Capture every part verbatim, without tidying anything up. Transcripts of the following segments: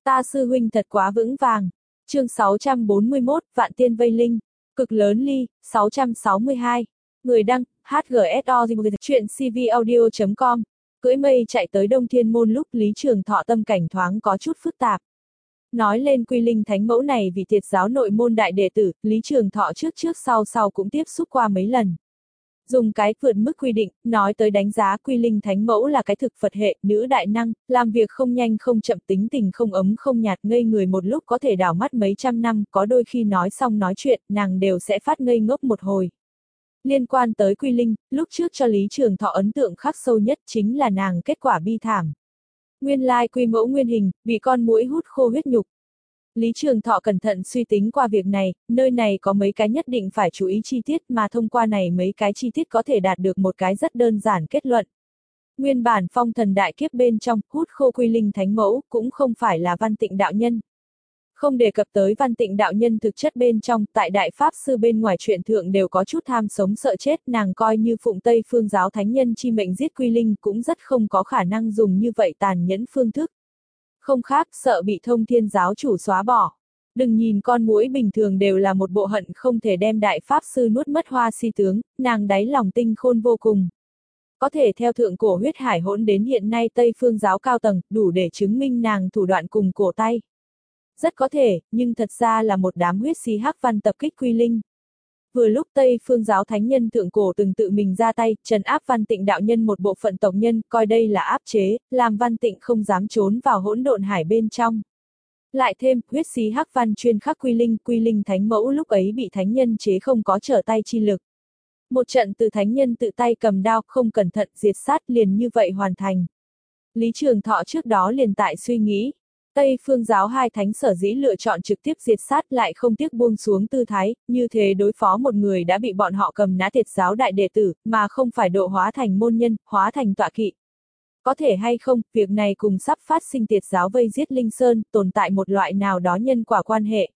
Ta sư huynh thật quá vững vàng. Chương sáu trăm bốn mươi mốt, Vạn Tiên Vây Linh. Cực lớn ly, sáu trăm sáu mươi hai. Người đăng, hát giê ét o chuyện c v audio chấm com. Cưỡi mây chạy tới Đông Thiên Môn lúc Lý Trường Thọ tâm cảnh thoáng có chút phức tạp. Nói lên Quy Linh Thánh Mẫu này vì Thiệt giáo nội môn đại đệ tử, Lý Trường Thọ trước trước sau sau cũng tiếp xúc qua mấy lần. Dùng cái vượt mức quy định, nói tới đánh giá Quy Linh Thánh Mẫu là cái thực Phật hệ, nữ đại năng, làm việc không nhanh không chậm, tính tình không ấm không nhạt, ngây người một lúc có thể đảo mắt mấy trăm năm, có đôi khi nói xong nói chuyện, nàng đều sẽ phát ngây ngốc một hồi. Liên quan tới Quy Linh, lúc trước cho Lý Trường Thọ ấn tượng khắc sâu nhất chính là nàng kết quả bi thảm. Nguyên lai Quy Mẫu nguyên hình, bị con muỗi hút khô huyết nhục. Lý Trường Thọ cẩn thận suy tính qua việc này, nơi này có mấy cái nhất định phải chú ý chi tiết mà thông qua này mấy cái chi tiết có thể đạt được một cái rất đơn giản kết luận. Nguyên bản phong thần đại kiếp bên trong, hút khô Quy Linh Thánh Mẫu cũng không phải là Văn Tịnh đạo nhân. Không đề cập tới Văn Tịnh đạo nhân thực chất bên trong, tại đại pháp sư bên ngoài truyện thượng đều có chút tham sống sợ chết, nàng coi như phụng Tây phương giáo thánh nhân chi mệnh giết Quy Linh cũng rất không có khả năng dùng như vậy tàn nhẫn phương thức. Không khác, sợ bị Thông Thiên giáo chủ xóa bỏ. Đừng nhìn con muỗi bình thường đều là một bộ hận không thể đem đại pháp sư nuốt mất hoa si tướng, nàng đáy lòng tinh khôn vô cùng. Có thể theo thượng cổ huyết hải hỗn đến hiện nay Tây phương giáo cao tầng, đủ để chứng minh nàng thủ đoạn cùng cổ tay. Rất có thể, nhưng thật ra là một đám huyết xí hắc văn tập kích Quy Linh. Vừa lúc Tây phương giáo thánh nhân thượng cổ từng tự mình ra tay, trấn áp Văn Tịnh đạo nhân một bộ phận tộc nhân, coi đây là áp chế, làm Văn Tịnh không dám trốn vào hỗn độn hải bên trong. Lại thêm, huyết xí hắc văn chuyên khắc Quy Linh, Quy Linh Thánh Mẫu lúc ấy bị thánh nhân chế không có trở tay chi lực. Một trận từ thánh nhân tự tay cầm đao, không cẩn thận diệt sát liền như vậy hoàn thành. Lý Trường Thọ trước đó liền tại suy nghĩ. Tây phương giáo hai thánh sở dĩ lựa chọn trực tiếp diệt sát lại không tiếc buông xuống tư thái, như thế đối phó một người đã bị bọn họ cầm nã Thiệt giáo đại đệ tử, mà không phải độ hóa thành môn nhân, hóa thành tọa kỵ. Có thể hay không, việc này cùng sắp phát sinh Thiệt giáo vây giết Linh Sơn, tồn tại một loại nào đó nhân quả quan hệ.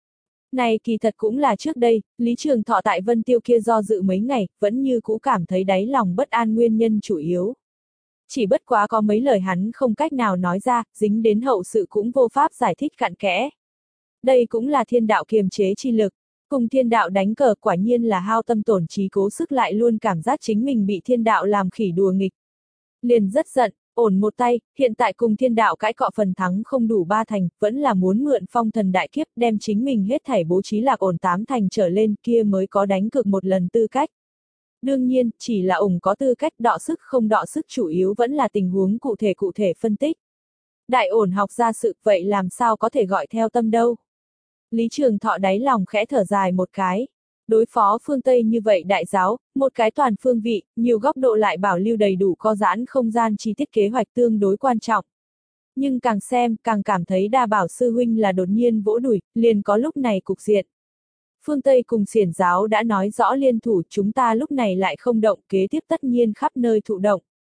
Này kỳ thật cũng là trước đây, Lý Trường Thọ tại Vân Tiêu kia do dự mấy ngày, vẫn như cũ cảm thấy đáy lòng bất an nguyên nhân chủ yếu. Chỉ bất quá có mấy lời hắn không cách nào nói ra, dính đến hậu sự cũng vô pháp giải thích cặn kẽ. Đây cũng là thiên đạo kiềm chế chi lực. Cùng thiên đạo đánh cờ quả nhiên là hao tâm tổn trí cố sức, lại luôn cảm giác chính mình bị thiên đạo làm khỉ đùa nghịch. Liền rất giận, ổn một tay, hiện tại cùng thiên đạo cãi cọ phần thắng không đủ ba thành, vẫn là muốn mượn phong thần đại kiếp đem chính mình hết thảy bố trí lạc ổn tám thành trở lên kia mới có đánh cược một lần tư cách. Đương nhiên, chỉ là ủng có tư cách, đọ sức không đọ sức chủ yếu vẫn là tình huống cụ thể cụ thể phân tích. Đại ổn học ra sự, vậy làm sao có thể gọi theo tâm đâu. Lý Trường Thọ đáy lòng khẽ thở dài một cái. Đối phó phương Tây như vậy đại giáo, một cái toàn phương vị, nhiều góc độ lại bảo lưu đầy đủ co giãn không gian chi tiết kế hoạch tương đối quan trọng. Nhưng càng xem, càng cảm thấy đa bảo sư huynh là đột nhiên vỗ đùi, liền có lúc này cục diện. Phương Tây cùng xiển giáo đã nói rõ liên thủ, chúng ta lúc này lại không động, kế tiếp tất nhiên khắp nơi thụ động.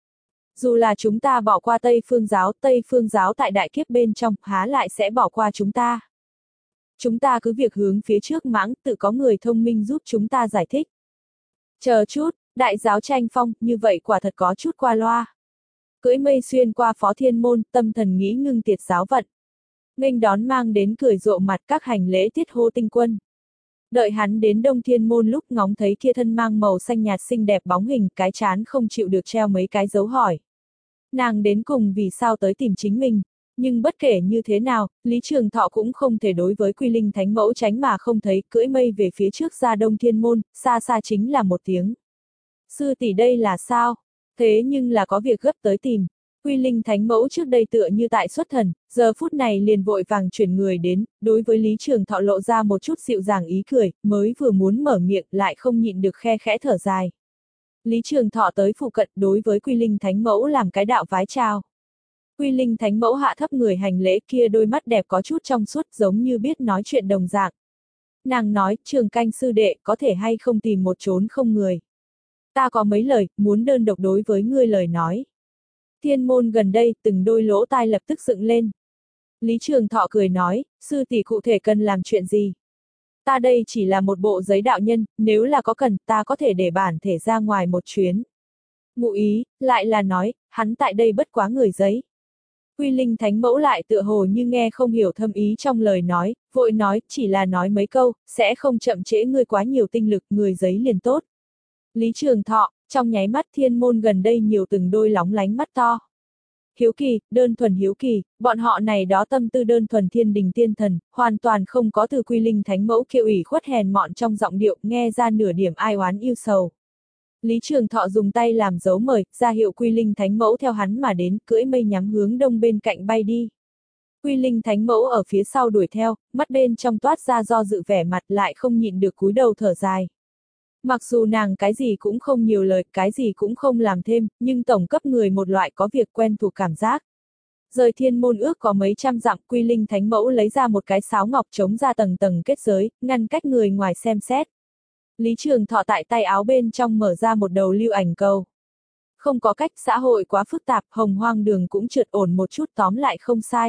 Dù là chúng ta bỏ qua Tây phương giáo, Tây phương giáo tại đại kiếp bên trong, há lại sẽ bỏ qua chúng ta. Chúng ta cứ việc hướng phía trước mãng, tự có người thông minh giúp chúng ta giải thích. Chờ chút, đại giáo tranh phong, như vậy quả thật có chút qua loa. Cưỡi mây xuyên qua Phó Thiên Môn, tâm thần nghĩ ngưng Tiệt giáo vận. Nghênh đón mang đến cười rộ mặt các hành lễ tiết hô tinh quân. Đợi hắn đến Đông Thiên Môn lúc ngóng thấy kia thân mang màu xanh nhạt xinh đẹp bóng hình, cái chán không chịu được treo mấy cái dấu hỏi. Nàng đến cùng vì sao tới tìm chính mình, nhưng bất kể như thế nào, Lý Trường Thọ cũng không thể đối với Quy Linh Thánh Mẫu tránh mà không thấy, cưỡi mây về phía trước ra Đông Thiên Môn, xa xa chính là một tiếng. Sư tỷ đây là sao? Thế nhưng là có việc gấp tới tìm. Quy Linh Thánh Mẫu trước đây tựa như tại xuất thần, giờ phút này liền vội vàng chuyển người đến, đối với Lý Trường Thọ lộ ra một chút dịu dàng ý cười, mới vừa muốn mở miệng lại không nhịn được khe khẽ thở dài. Lý Trường Thọ tới phụ cận đối với Quy Linh Thánh Mẫu làm cái đạo vái chào. Quy Linh Thánh Mẫu hạ thấp người hành lễ, kia đôi mắt đẹp có chút trong suốt giống như biết nói chuyện đồng dạng. Nàng nói, Trường Canh sư đệ, có thể hay không tìm một chốn không người. Ta có mấy lời, muốn đơn độc đối với ngươi lời nói. Thiên môn gần đây, từng đôi lỗ tai lập tức dựng lên. Lý Trường Thọ cười nói, sư tỷ cụ thể cần làm chuyện gì? Ta đây chỉ là một bộ giấy đạo nhân, nếu là có cần, ta có thể để bản thể ra ngoài một chuyến. Ngụ ý, lại là nói, hắn tại đây bất quá người giấy. Quy Linh Thánh Mẫu lại tựa hồ như nghe không hiểu thâm ý trong lời nói, vội nói, chỉ là nói mấy câu, sẽ không chậm trễ ngươi quá nhiều tinh lực, người giấy liền tốt. Lý Trường Thọ, trong nháy mắt thiên môn gần đây nhiều từng đôi lóng lánh mắt to. Hiếu kỳ, đơn thuần hiếu kỳ, bọn họ này đó tâm tư đơn thuần thiên đình tiên thần, hoàn toàn không có từ Quy Linh Thánh Mẫu kêu ủy khuất hèn mọn trong giọng điệu, nghe ra nửa điểm ai oán yêu sầu. Lý Trường Thọ dùng tay làm dấu mời, ra hiệu Quy Linh Thánh Mẫu theo hắn mà đến, cưỡi mây nhắm hướng đông bên cạnh bay đi. Quy Linh Thánh Mẫu ở phía sau đuổi theo, mắt bên trong toát ra do dự vẻ mặt lại không nhịn được cúi đầu thở dài. Mặc dù nàng cái gì cũng không nhiều lời, cái gì cũng không làm thêm, nhưng tổng cấp người một loại có việc quen thuộc cảm giác. Rời thiên môn ước có mấy trăm dặm, Quy Linh Thánh Mẫu lấy ra một cái sáo ngọc chống ra tầng tầng kết giới, ngăn cách người ngoài xem xét. Lý Trường Thọ tại tay áo bên trong mở ra một đầu lưu ảnh cầu. Không có cách, xã hội quá phức tạp, hồng hoang đường cũng trượt ổn một chút, tóm lại không sai.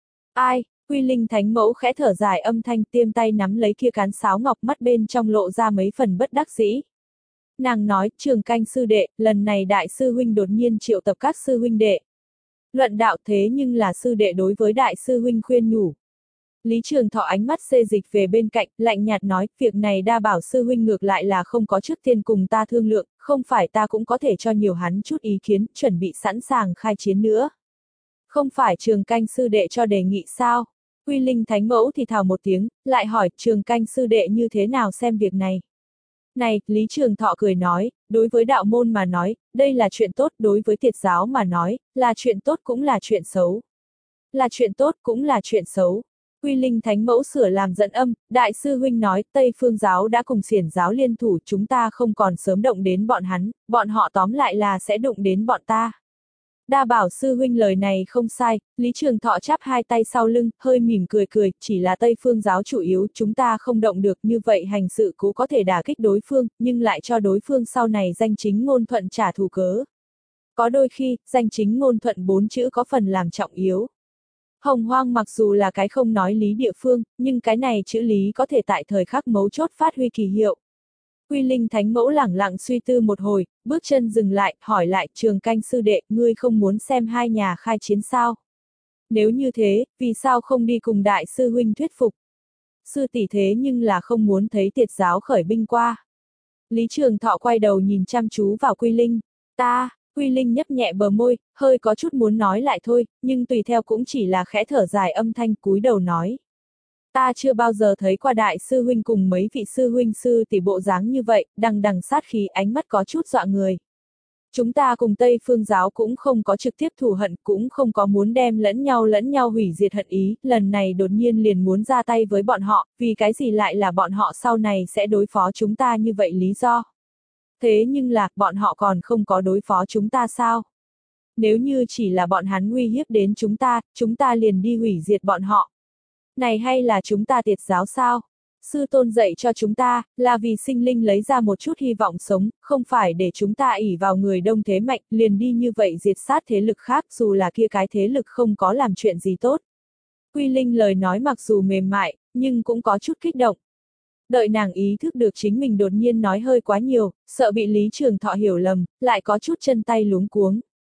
Ai? Quy Linh Thánh Mẫu khẽ thở dài âm thanh, tiêm tay nắm lấy kia cán sáo ngọc, mắt bên trong lộ ra mấy phần bất đắc dĩ. Nàng nói, Trường Canh sư đệ, lần này đại sư huynh đột nhiên triệu tập các sư huynh đệ. Luận đạo thế nhưng là sư đệ đối với đại sư huynh khuyên nhủ. Lý Trường Thọ ánh mắt xê dịch về bên cạnh, lạnh nhạt nói, việc này đa bảo sư huynh ngược lại là không có trước tiên cùng ta thương lượng, không phải ta cũng có thể cho nhiều hắn chút ý kiến, chuẩn bị sẵn sàng khai chiến nữa. Không phải Trường Canh sư đệ cho đề nghị sao? Quy Linh Thánh Mẫu thì thào một tiếng, lại hỏi, Trường Canh sư đệ như thế nào xem việc này? Này, Lý Trường Thọ cười nói, đối với đạo môn mà nói, đây là chuyện tốt, đối với tiệt giáo mà nói, là chuyện tốt cũng là chuyện xấu. Là chuyện tốt cũng là chuyện xấu. Quy Linh Thánh Mẫu sửa làm dẫn âm, đại sư huynh nói, Tây Phương giáo đã cùng Xiển giáo liên thủ, chúng ta không còn sớm động đến bọn hắn, bọn họ tóm lại là sẽ đụng đến bọn ta. Đa bảo sư huynh lời này không sai, Lý Trường Thọ chắp hai tay sau lưng, hơi mỉm cười cười, chỉ là Tây Phương giáo chủ yếu, chúng ta không động được, như vậy hành sự cố có thể đả kích đối phương, nhưng lại cho đối phương sau này danh chính ngôn thuận trả thù cớ. Có đôi khi, danh chính ngôn thuận bốn chữ có phần làm trọng yếu. Hồng Hoang mặc dù là cái không nói lý địa phương, nhưng cái này chữ lý có thể tại thời khắc mấu chốt phát huy kỳ hiệu. Quy Linh Thánh Mẫu lẳng lặng suy tư một hồi, bước chân dừng lại, hỏi lại, Trường Canh sư đệ, ngươi không muốn xem hai nhà khai chiến sao? Nếu như thế, vì sao không đi cùng đại sư huynh thuyết phục? Sư tỷ thế nhưng là không muốn thấy tiệt giáo khởi binh qua. Lý Trường Thọ quay đầu nhìn chăm chú vào Quy Linh. Ta, Quy Linh nhấp nhẹ bờ môi, hơi có chút muốn nói lại thôi, nhưng tùy theo cũng chỉ là khẽ thở dài âm thanh cúi đầu nói. Ta chưa bao giờ thấy qua đại sư huynh cùng mấy vị sư huynh sư tỷ bộ dáng như vậy, đằng đằng sát khí, ánh mắt có chút dọa người. Chúng ta cùng Tây Phương giáo cũng không có trực tiếp thù hận, cũng không có muốn đem lẫn nhau lẫn nhau hủy diệt hận ý, lần này đột nhiên liền muốn ra tay với bọn họ, vì cái gì lại là bọn họ sau này sẽ đối phó chúng ta như vậy lý do. Thế nhưng là, bọn họ còn không có đối phó chúng ta sao? Nếu như chỉ là bọn hắn uy hiếp đến chúng ta, chúng ta liền đi hủy diệt bọn họ. Này hay là chúng ta tiệt giáo sao? Sư tôn dạy cho chúng ta, là vì sinh linh lấy ra một chút hy vọng sống, không phải để chúng ta ỷ vào người đông thế mạnh, liền đi như vậy diệt sát thế lực khác, dù là kia cái thế lực không có làm chuyện gì tốt. Quy Linh lời nói mặc dù mềm mại, nhưng cũng có chút kích động. Đợi nàng ý thức được chính mình đột nhiên nói hơi quá nhiều, sợ bị Lý Trường Thọ hiểu lầm, lại có chút chân tay luống cuống.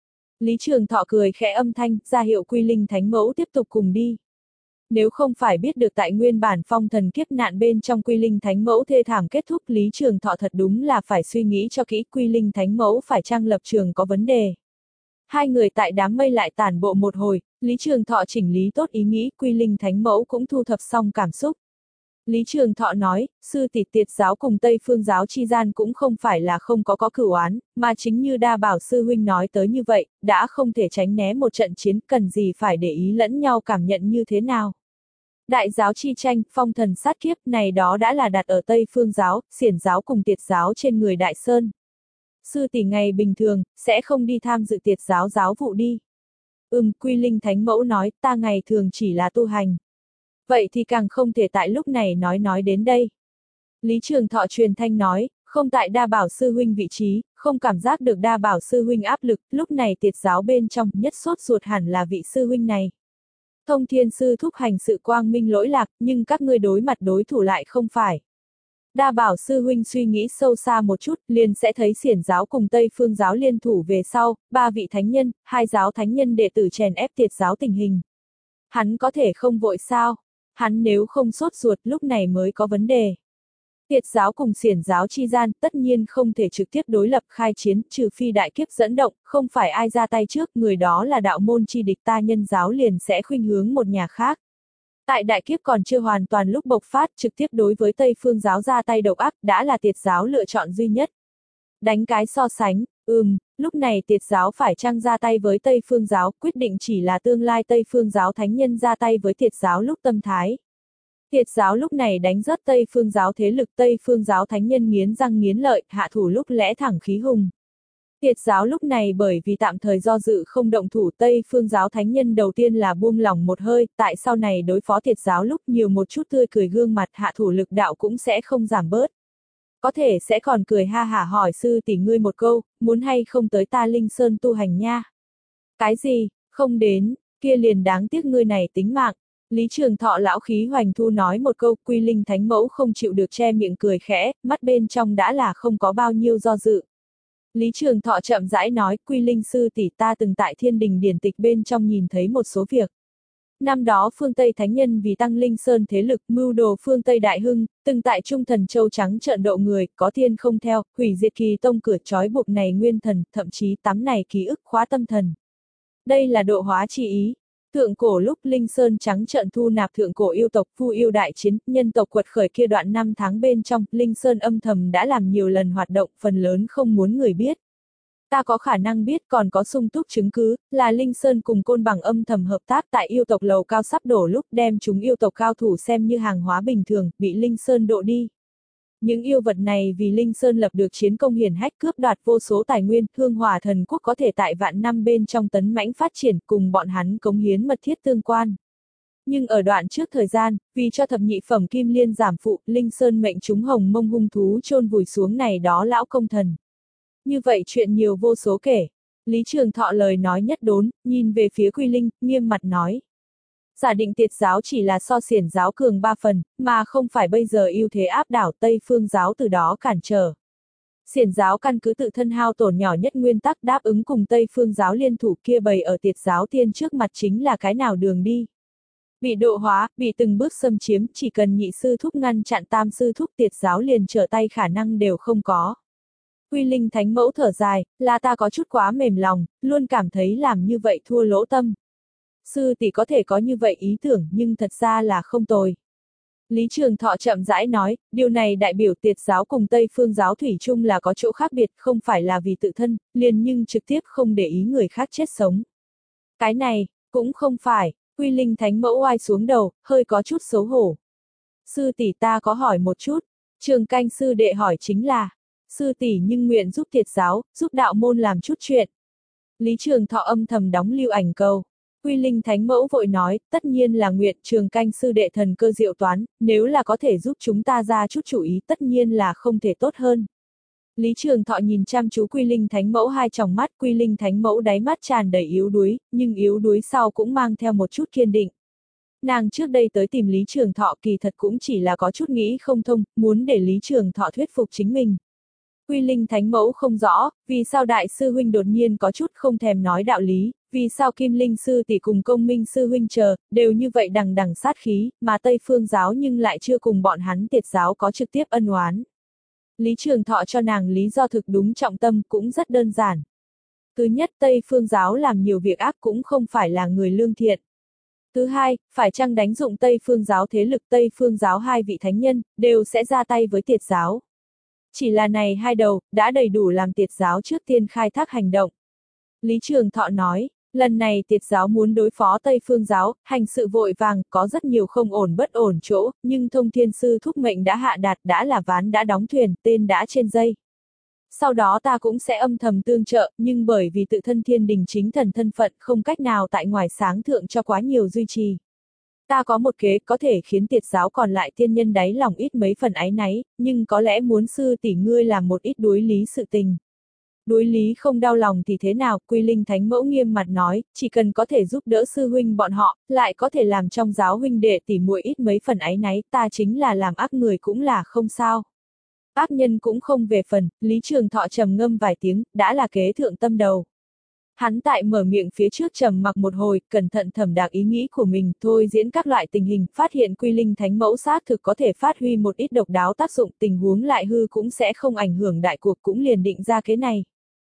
Lý Trường Thọ cười khẽ âm thanh, ra hiệu Quy Linh Thánh Mẫu tiếp tục cùng đi. Nếu không phải biết được tại nguyên bản phong thần kiếp nạn bên trong Quy Linh Thánh Mẫu thê thảm kết thúc, Lý Trường Thọ thật đúng là phải suy nghĩ cho kỹ Quy Linh Thánh Mẫu phải chăng lập trường có vấn đề. Hai người tại đám mây lại tản bộ một hồi, Lý Trường Thọ chỉnh lý tốt ý nghĩ, Quy Linh Thánh Mẫu cũng thu thập xong cảm xúc. Lý Trường Thọ nói, sư tỷ tiệt giáo cùng Tây Phương giáo chi gian cũng không phải là không có có cửu oán, mà chính như đa bảo sư huynh nói tới như vậy, đã không thể tránh né một trận chiến, cần gì phải để ý lẫn nhau cảm nhận như thế nào. Đại giáo chi tranh, phong thần sát kiếp này đó đã là đặt ở Tây Phương giáo, Xiển giáo cùng tiệt giáo trên người Đại Sơn. Sư tỷ ngày bình thường, sẽ không đi tham dự tiệt giáo giáo vụ đi. Ừm, Quy Linh Thánh Mẫu nói, ta ngày thường chỉ là tu hành. Vậy thì càng không thể tại lúc này nói nói đến đây. Lý Trường Thọ truyền thanh nói, không tại đa bảo sư huynh vị trí, không cảm giác được đa bảo sư huynh áp lực, lúc này tiệt giáo bên trong nhất sốt ruột hẳn là vị sư huynh này. Thông Thiên sư thúc hành sự quang minh lỗi lạc, nhưng các ngươi đối mặt đối thủ lại không phải. Đa bảo sư huynh suy nghĩ sâu xa một chút, liền sẽ thấy Xiển giáo cùng Tây Phương giáo liên thủ về sau, ba vị thánh nhân, hai giáo thánh nhân đệ tử chèn ép Tiệt giáo tình hình. Hắn có thể không vội sao? Hắn nếu không sốt ruột lúc này mới có vấn đề. Tiệt giáo cùng Xiển giáo chi gian tất nhiên không thể trực tiếp đối lập khai chiến, trừ phi đại kiếp dẫn động, không phải ai ra tay trước, người đó là đạo môn chi địch, ta Nhân giáo liền sẽ khuynh hướng một nhà khác. Tại đại kiếp còn chưa hoàn toàn lúc bộc phát, trực tiếp đối với Tây Phương giáo ra tay độc ác đã là Tiệt giáo lựa chọn duy nhất. Đánh cái so sánh, ừm, lúc này Tiệt giáo phải chăng ra tay với Tây Phương giáo, quyết định chỉ là tương lai Tây Phương giáo thánh nhân ra tay với Tiệt giáo lúc tâm thái. Tiệt giáo lúc này đánh rớt Tây Phương giáo thế lực, Tây Phương giáo thánh nhân nghiến răng nghiến lợi, hạ thủ lúc lẽ thẳng khí hùng. Tiệt giáo lúc này bởi vì tạm thời do dự không động thủ, Tây Phương giáo thánh nhân đầu tiên là buông lỏng một hơi, tại sau này đối phó Tiệt giáo lúc nhiều một chút tươi cười gương mặt, hạ thủ lực đạo cũng sẽ không giảm bớt. Có thể sẽ còn cười ha hả hỏi sư tỷ ngươi một câu, muốn hay không tới ta Linh Sơn tu hành nha. Cái gì, không đến, kia liền đáng tiếc ngươi này tính mạng. Lý Trường Thọ lão khí hoành thu nói một câu, Quy Linh thánh mẫu không chịu được che miệng cười khẽ, mắt bên trong đã là không có bao nhiêu do dự. Lý Trường Thọ chậm rãi nói, Quy Linh sư tỷ ta từng tại thiên đình điển tịch bên trong nhìn thấy một số việc. Năm đó phương Tây Thánh Nhân vì tăng Linh Sơn thế lực mưu đồ phương Tây Đại Hưng, từng tại Trung Thần Châu trắng trợn độ người, có thiên không theo, hủy diệt kỳ tông cửa trói buộc này nguyên thần, thậm chí tắm này ký ức khóa tâm thần. Đây là độ hóa chi ý. Thượng cổ lúc Linh Sơn trắng trợn thu nạp thượng cổ yêu tộc Vu yêu đại chiến, nhân tộc quật khởi kia đoạn năm tháng bên trong, Linh Sơn âm thầm đã làm nhiều lần hoạt động, phần lớn không muốn người biết. Ta có khả năng biết còn có sung túc chứng cứ, là Linh Sơn cùng Côn Bằng âm thầm hợp tác tại yêu tộc lầu cao sắp đổ lúc đem chúng yêu tộc cao thủ xem như hàng hóa bình thường, bị Linh Sơn độ đi. Những yêu vật này vì Linh Sơn lập được chiến công hiển hách cướp đoạt vô số tài nguyên, Hương Hỏa Thần Quốc có thể tại vạn năm bên trong tấn mãnh phát triển cùng bọn hắn cống hiến mật thiết tương quan. Nhưng ở đoạn trước thời gian, vì cho thập nhị phẩm kim liên giảm phụ, Linh Sơn mệnh chúng hồng mông hung thú chôn vùi xuống này đó lão công thần. Như vậy chuyện nhiều vô số kể. Lý Trường Thọ lời nói nhất đốn, nhìn về phía Quy Linh, nghiêm mặt nói. Giả định Tiệt giáo chỉ là so Xiển giáo cường ba phần, mà không phải bây giờ ưu thế áp đảo Tây Phương giáo từ đó cản trở. Xiển giáo căn cứ tự thân hao tổn nhỏ nhất nguyên tắc đáp ứng cùng Tây Phương giáo liên thủ kia bày ở Tiệt giáo tiên trước mặt chính là cái nào đường đi. Bị độ hóa, bị từng bước xâm chiếm, chỉ cần nhị sư thúc ngăn chặn tam sư thúc Tiệt giáo liền trở tay khả năng đều không có. Quy Linh thánh mẫu thở dài, là ta có chút quá mềm lòng, luôn cảm thấy làm như vậy thua lỗ tâm. Sư tỷ có thể có như vậy ý tưởng nhưng thật ra là không tồi. Lý Trường Thọ chậm rãi nói, điều này đại biểu Tiệt giáo cùng Tây Phương giáo thủy chung là có chỗ khác biệt, không phải là vì tự thân, liền nhưng trực tiếp không để ý người khác chết sống. Cái này, cũng không phải, Quy Linh thánh mẫu oai xuống đầu, hơi có chút xấu hổ. Sư tỷ ta có hỏi một chút, Trường Canh sư đệ hỏi chính là, sư tỷ nhưng nguyện giúp Tiệt giáo, giúp đạo môn làm chút chuyện. Lý Trường Thọ âm thầm đóng lưu ảnh cầu. Quy Linh thánh mẫu vội nói, tất nhiên là nguyện, Trường Canh sư đệ thần cơ diệu toán, nếu là có thể giúp chúng ta ra chút chủ ý tất nhiên là không thể tốt hơn. Lý Trường Thọ nhìn chăm chú Quy Linh thánh mẫu hai tròng mắt, Quy Linh thánh mẫu đáy mắt tràn đầy yếu đuối, nhưng yếu đuối sau cũng mang theo một chút kiên định. Nàng trước đây tới tìm Lý Trường Thọ kỳ thật cũng chỉ là có chút nghĩ không thông, muốn để Lý Trường Thọ thuyết phục chính mình. Quy Linh thánh mẫu không rõ, vì sao đại sư huynh đột nhiên có chút không thèm nói đạo lý, vì sao Kim Linh sư tỷ cùng Công Minh sư huynh chờ, đều như vậy đằng đằng sát khí, mà Tây Phương giáo nhưng lại chưa cùng bọn hắn Tiệt giáo có trực tiếp ân oán. Lý Trường Thọ cho nàng lý do thực đúng trọng tâm cũng rất đơn giản. Thứ nhất, Tây Phương giáo làm nhiều việc ác cũng không phải là người lương thiện. Thứ hai, phải chăng đánh dụng Tây Phương giáo thế lực Tây Phương giáo hai vị thánh nhân, đều sẽ ra tay với Tiệt giáo. Chỉ là này hai đầu, đã đầy đủ làm Tiệt giáo trước tiên khai thác hành động. Lý Trường Thọ nói, lần này Tiệt giáo muốn đối phó Tây Phương giáo, hành sự vội vàng, có rất nhiều không ổn bất ổn chỗ, nhưng Thông Thiên Sư thúc mệnh đã hạ đạt, đã là ván đã đóng thuyền, tên đã trên dây. Sau đó ta cũng sẽ âm thầm tương trợ, nhưng bởi vì tự thân thiên đình chính thần thân phận không cách nào tại ngoài sáng thượng cho quá nhiều duy trì. Ta có một kế có thể khiến Tiệt giáo còn lại tiên nhân đáy lòng ít mấy phần áy náy, nhưng có lẽ muốn sư tỷ ngươi làm một ít đối lý sự tình. Đối lý không đau lòng thì thế nào, Quy Linh thánh mẫu nghiêm mặt nói, chỉ cần có thể giúp đỡ sư huynh bọn họ, lại có thể làm trong giáo huynh đệ tỉ muội ít mấy phần áy náy, ta chính là làm ác người cũng là không sao. Ác nhân cũng không về phần, Lý Trường Thọ trầm ngâm vài tiếng, đã là kế thượng tâm đầu. Hắn tại mở miệng phía trước trầm mặc một hồi, cẩn thận thẩm đạc ý nghĩ của mình, thôi diễn các loại tình hình, phát hiện quy linh thánh mẫu xác thực có thể phát huy một ít độc đáo tác dụng, tình huống lại hư cũng sẽ không ảnh hưởng đại cuộc, cũng liền định ra cái này.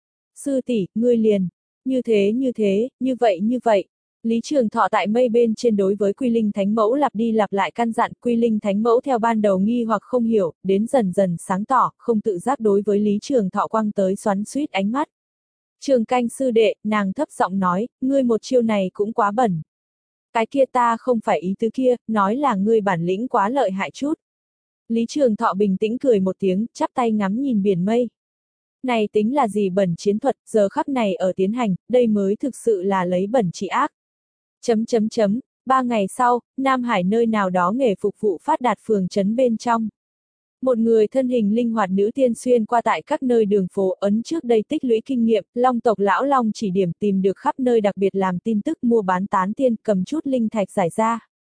Sư tỷ, ngươi liền, như thế như thế, như vậy như vậy. Lý Trường Thọ tại mây bên trên đối với quy linh thánh mẫu lặp đi lặp lại căn dặn, quy linh thánh mẫu theo ban đầu nghi hoặc không hiểu, đến dần dần sáng tỏ, không tự giác đối với Lý Trường Thọ quăng tới xoắn xuýt ánh mắt. Trường canh sư đệ, nàng thấp giọng nói, ngươi một chiêu này cũng quá bẩn. Cái kia ta không phải ý tứ kia, nói là ngươi bản lĩnh quá lợi hại chút. Lý Trường Thọ bình tĩnh cười một tiếng, chắp tay ngắm nhìn biển mây. Này tính là gì bẩn chiến thuật, giờ khắc này ở tiến hành, đây mới thực sự là lấy bẩn trị ác. Chấm chấm chấm, ba ngày sau, Nam Hải nơi nào đó nghề phục vụ phát đạt phường trấn bên trong. Một người thân hình linh hoạt nữ tiên xuyên qua tại các nơi đường phố ấn trước đây tích lũy kinh nghiệm, Long tộc lão Long chỉ điểm tìm được khắp nơi đặc biệt làm tin tức mua bán tán tiên cầm chút linh thạch giải ra.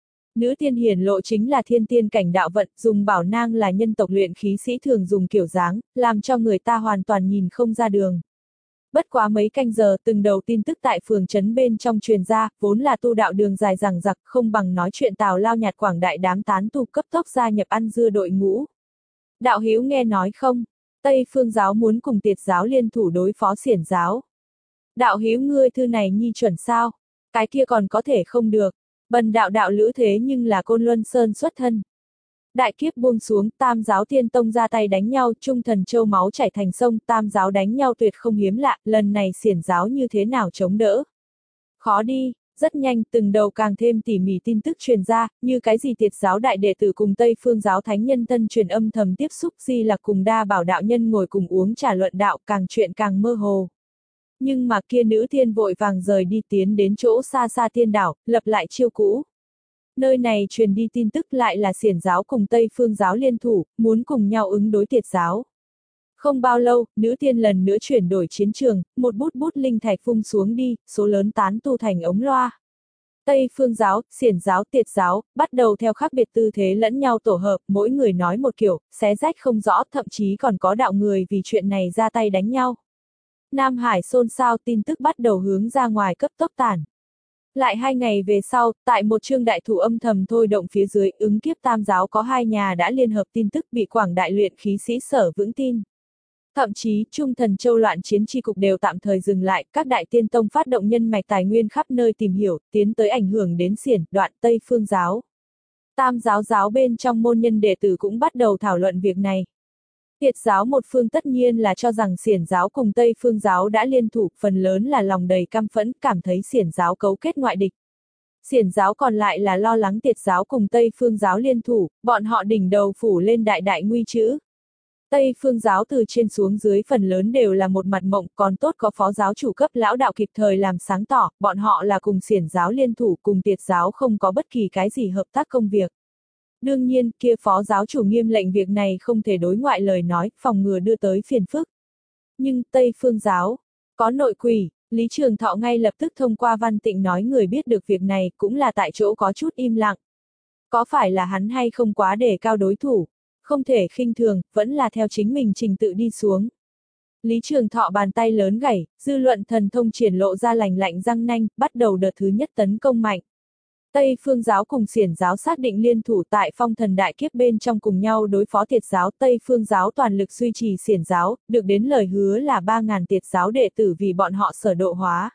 Nữ tiên hiển lộ chính là thiên tiên cảnh đạo vận, dùng bảo nang là nhân tộc luyện khí sĩ thường dùng kiểu dáng, làm cho người ta hoàn toàn nhìn không ra đường. Bất quá mấy canh giờ từng đầu tin tức tại phường trấn bên trong truyền ra, vốn là tu đạo đường dài dằng dặc không bằng nói chuyện tào lao nhạt quảng đại đám tán tu cấp tốc gia nhập ăn dưa đội ngũ. Đạo hữu nghe nói không? Tây Phương giáo muốn cùng Tiệt giáo liên thủ đối phó Xiển giáo. Đạo hữu ngươi thư này nhi chuẩn sao? Cái kia còn có thể không được. Bần đạo đạo lữ thế nhưng là Côn Luân Sơn xuất thân. Đại kiếp buông xuống, Tam giáo Thiên Tông ra tay đánh nhau, Trung Thần Châu máu chảy thành sông, Tam giáo đánh nhau tuyệt không hiếm lạ, lần này Xiển giáo như thế nào chống đỡ? Khó đi. Rất nhanh, từng đầu càng thêm tỉ mỉ tin tức truyền ra, như cái gì Tiệt giáo đại đệ tử cùng Tây Phương giáo thánh nhân thân truyền âm thầm tiếp xúc, Di Lặc cùng đa bảo đạo nhân ngồi cùng uống trà luận đạo, càng chuyện càng mơ hồ. Nhưng mà kia nữ tiên vội vàng rời đi tiến đến chỗ xa xa tiên đảo, lập lại chiêu cũ. Nơi này truyền đi tin tức lại là Xiển giáo cùng Tây Phương giáo liên thủ, muốn cùng nhau ứng đối Tiệt giáo. Không bao lâu, nữ tiên lần nữa chuyển đổi chiến trường, một bút bút linh thạch phung xuống đi, số lớn tán tu thành ống loa. Tây Phương giáo, Xiển giáo, Tiệt giáo, bắt đầu theo khác biệt tư thế lẫn nhau tổ hợp, mỗi người nói một kiểu, xé rách không rõ, thậm chí còn có đạo người vì chuyện này ra tay đánh nhau. Nam Hải xôn xao, tin tức bắt đầu hướng ra ngoài cấp tốc tản. Lại hai ngày về sau, tại một chương đại thủ âm thầm thôi động phía dưới, ứng kiếp tam giáo có hai nhà đã liên hợp tin tức bị quảng đại luyện khí sĩ sở vững tin. Thậm chí, Trung Thần Châu loạn chiến chi cục đều tạm thời dừng lại, các đại tiên tông phát động nhân mạch tài nguyên khắp nơi tìm hiểu, tiến tới ảnh hưởng đến Xiển, đoạn Tây Phương giáo. Tam giáo giáo bên trong môn nhân đệ tử cũng bắt đầu thảo luận việc này. Tiệt giáo một phương tất nhiên là cho rằng Xiển giáo cùng Tây Phương giáo đã liên thủ, phần lớn là lòng đầy căm phẫn, cảm thấy Xiển giáo cấu kết ngoại địch. Xiển giáo còn lại là lo lắng Tiệt giáo cùng Tây Phương giáo liên thủ, bọn họ đỉnh đầu phủ lên đại đại nguy chữ. Tây Phương giáo từ trên xuống dưới phần lớn đều là một mặt mộng, còn tốt có phó giáo chủ cấp lão đạo kịp thời làm sáng tỏ, bọn họ là cùng Xiển giáo liên thủ, cùng Tiệt giáo không có bất kỳ cái gì hợp tác công việc. Đương nhiên, kia phó giáo chủ nghiêm lệnh việc này không thể đối ngoại lời nói, phòng ngừa đưa tới phiền phức. Nhưng Tây Phương giáo, có nội quỷ, Lý Trường Thọ ngay lập tức thông qua Văn Tịnh nói người biết được việc này cũng là tại chỗ có chút im lặng. Có phải là hắn hay không quá đề cao đối thủ? Không thể khinh thường, vẫn là theo chính mình trình tự đi xuống. Lý Trường Thọ bàn tay lớn gảy, dư luận thần thông triển lộ ra lành lạnh răng nanh, bắt đầu đợt thứ nhất tấn công mạnh. Tây Phương giáo cùng Xiển giáo xác định liên thủ tại phong thần đại kiếp bên trong cùng nhau đối phó Tiệt giáo, Tây Phương giáo toàn lực duy trì Xiển giáo, được đến lời hứa là ba nghìn Tiệt giáo đệ tử vì bọn họ sở độ hóa.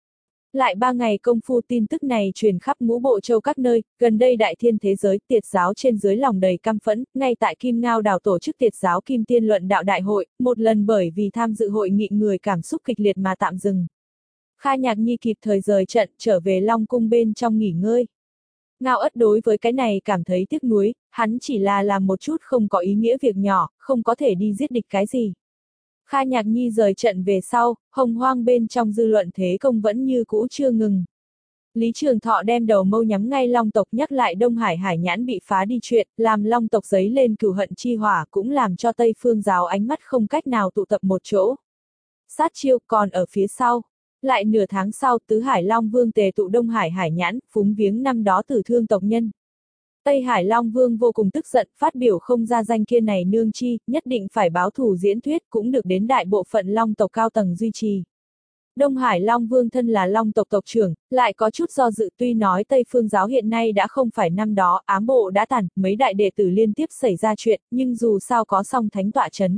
Lại ba ngày công phu tin tức này truyền khắp ngũ bộ châu các nơi, gần đây đại thiên thế giới, Tiệt giáo trên dưới lòng đầy căm phẫn, ngay tại Kim Ngao đảo tổ chức Tiệt giáo Kim Tiên luận đạo đại hội, một lần bởi vì tham dự hội nghị người cảm xúc kịch liệt mà tạm dừng. Kha Nhạc Nhi kịp thời rời trận, trở về Long cung bên trong nghỉ ngơi. Ngao Ất đối với cái này cảm thấy tiếc nuối, hắn chỉ là làm một chút không có ý nghĩa việc nhỏ, không có thể đi giết địch cái gì. Kha Nhạc Nhi rời trận về sau, hồng hoang bên trong dư luận thế công vẫn như cũ chưa ngừng. Lý Trường Thọ đem đầu mâu nhắm ngay Long tộc nhắc lại Đông Hải hải nhãn bị phá đi chuyện, làm Long tộc giấy lên cửu hận chi hỏa cũng làm cho Tây Phương giáo ánh mắt không cách nào tụ tập một chỗ. Sát chiêu còn ở phía sau. Lại nửa tháng sau, Tứ Hải Long Vương tề tụ Đông Hải hải nhãn, phúng viếng năm đó tử thương tộc nhân. Tây Hải Long Vương vô cùng tức giận, phát biểu không ra danh kia này nương chi, nhất định phải báo thù diễn thuyết cũng được đến đại bộ phận Long tộc cao tầng duy trì. Đông Hải Long Vương thân là Long tộc tộc trưởng, lại có chút do dự, tuy nói Tây Phương giáo hiện nay đã không phải năm đó, ám bộ đã tàn, mấy đại đệ tử liên tiếp xảy ra chuyện, nhưng dù sao có song thánh tọa chấn.